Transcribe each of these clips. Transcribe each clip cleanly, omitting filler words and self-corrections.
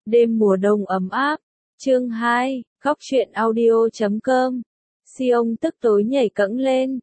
Đêm mùa đông ấm áp. Chương 2, Khóc truyện audio.com. Xiông tức tối nhảy cẫng lên.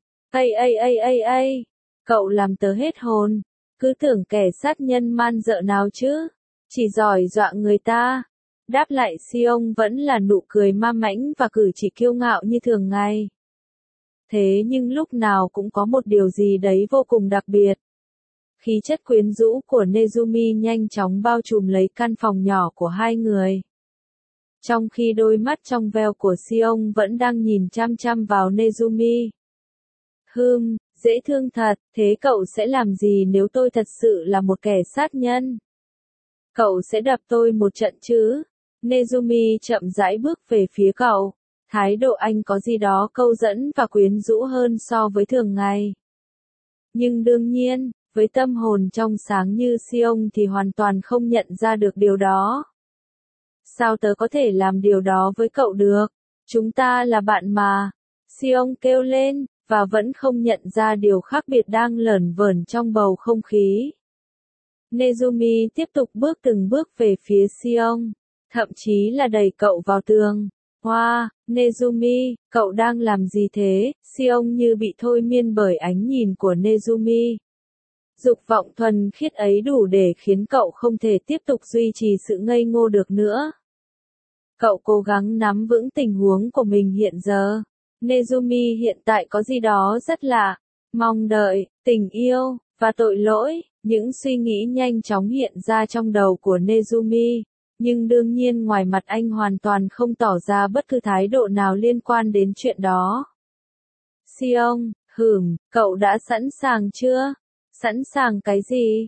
Ây, cậu làm tớ hết hồn. Cứ tưởng kẻ sát nhân man dợ nào chứ. Chỉ giỏi dọa người ta. Đáp lại Xiông vẫn là nụ cười ma mãnh và cử chỉ kiêu ngạo như thường ngày. Thế nhưng lúc nào cũng có một điều gì đấy vô cùng đặc biệt. Khí chất quyến rũ của Nezumi nhanh chóng bao trùm lấy căn phòng nhỏ của hai người. Trong khi đôi mắt trong veo của Xiông vẫn đang nhìn chăm chăm vào Nezumi. Dễ thương thật, thế cậu sẽ làm gì nếu tôi thật sự là một kẻ sát nhân? Cậu sẽ đập tôi một trận chứ? Nezumi chậm rãi bước về phía cậu. Thái độ anh có gì đó câu dẫn và quyến rũ hơn so với thường ngày. Nhưng đương nhiên, với tâm hồn trong sáng như Xiông thì hoàn toàn không nhận ra được điều đó. Sao tớ có thể làm điều đó với cậu được? Chúng ta là bạn mà. Xiông kêu lên, và vẫn không nhận ra điều khác biệt đang lởn vởn trong bầu không khí. Nezumi tiếp tục bước từng bước về phía Xiông, thậm chí là đẩy cậu vào tường. Wow, Nezumi, cậu đang làm gì thế? Xiông như bị thôi miên bởi ánh nhìn của Nezumi. Dục vọng thuần khiết ấy đủ để khiến cậu không thể tiếp tục duy trì sự ngây ngô được nữa. Cậu cố gắng nắm vững tình huống của mình hiện giờ. Nezumi hiện tại có gì đó rất lạ. Mong đợi, tình yêu, và tội lỗi. Những suy nghĩ nhanh chóng hiện ra trong đầu của Nezumi. Nhưng đương nhiên ngoài mặt anh hoàn toàn không tỏ ra bất cứ thái độ nào liên quan đến chuyện đó. Xiông, cậu đã sẵn sàng chưa? Sẵn sàng cái gì?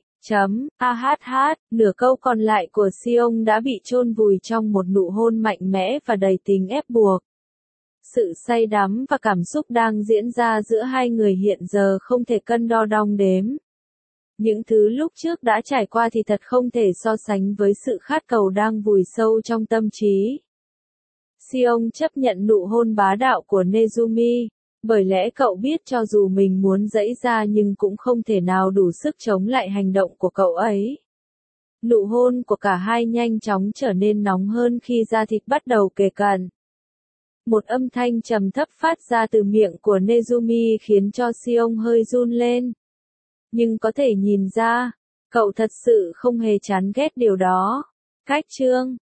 Nửa câu còn lại của Xiông đã bị chôn vùi trong một nụ hôn mạnh mẽ và đầy tính ép buộc. Sự say đắm và cảm xúc đang diễn ra giữa hai người hiện giờ không thể cân đo đong đếm. Những thứ lúc trước đã trải qua thì thật không thể so sánh với sự khát cầu đang vùi sâu trong tâm trí. Xiông chấp nhận nụ hôn bá đạo của Nezumi, bởi lẽ cậu biết cho dù mình muốn giãy ra nhưng cũng không thể nào đủ sức chống lại hành động của cậu ấy. Nụ hôn của cả hai nhanh chóng trở nên nóng hơn khi da thịt bắt đầu kề cận. Một âm thanh trầm thấp phát ra từ miệng của Nezumi khiến cho Xiông hơi run lên. Nhưng có thể nhìn ra, cậu thật sự không hề chán ghét điều đó. Cách chương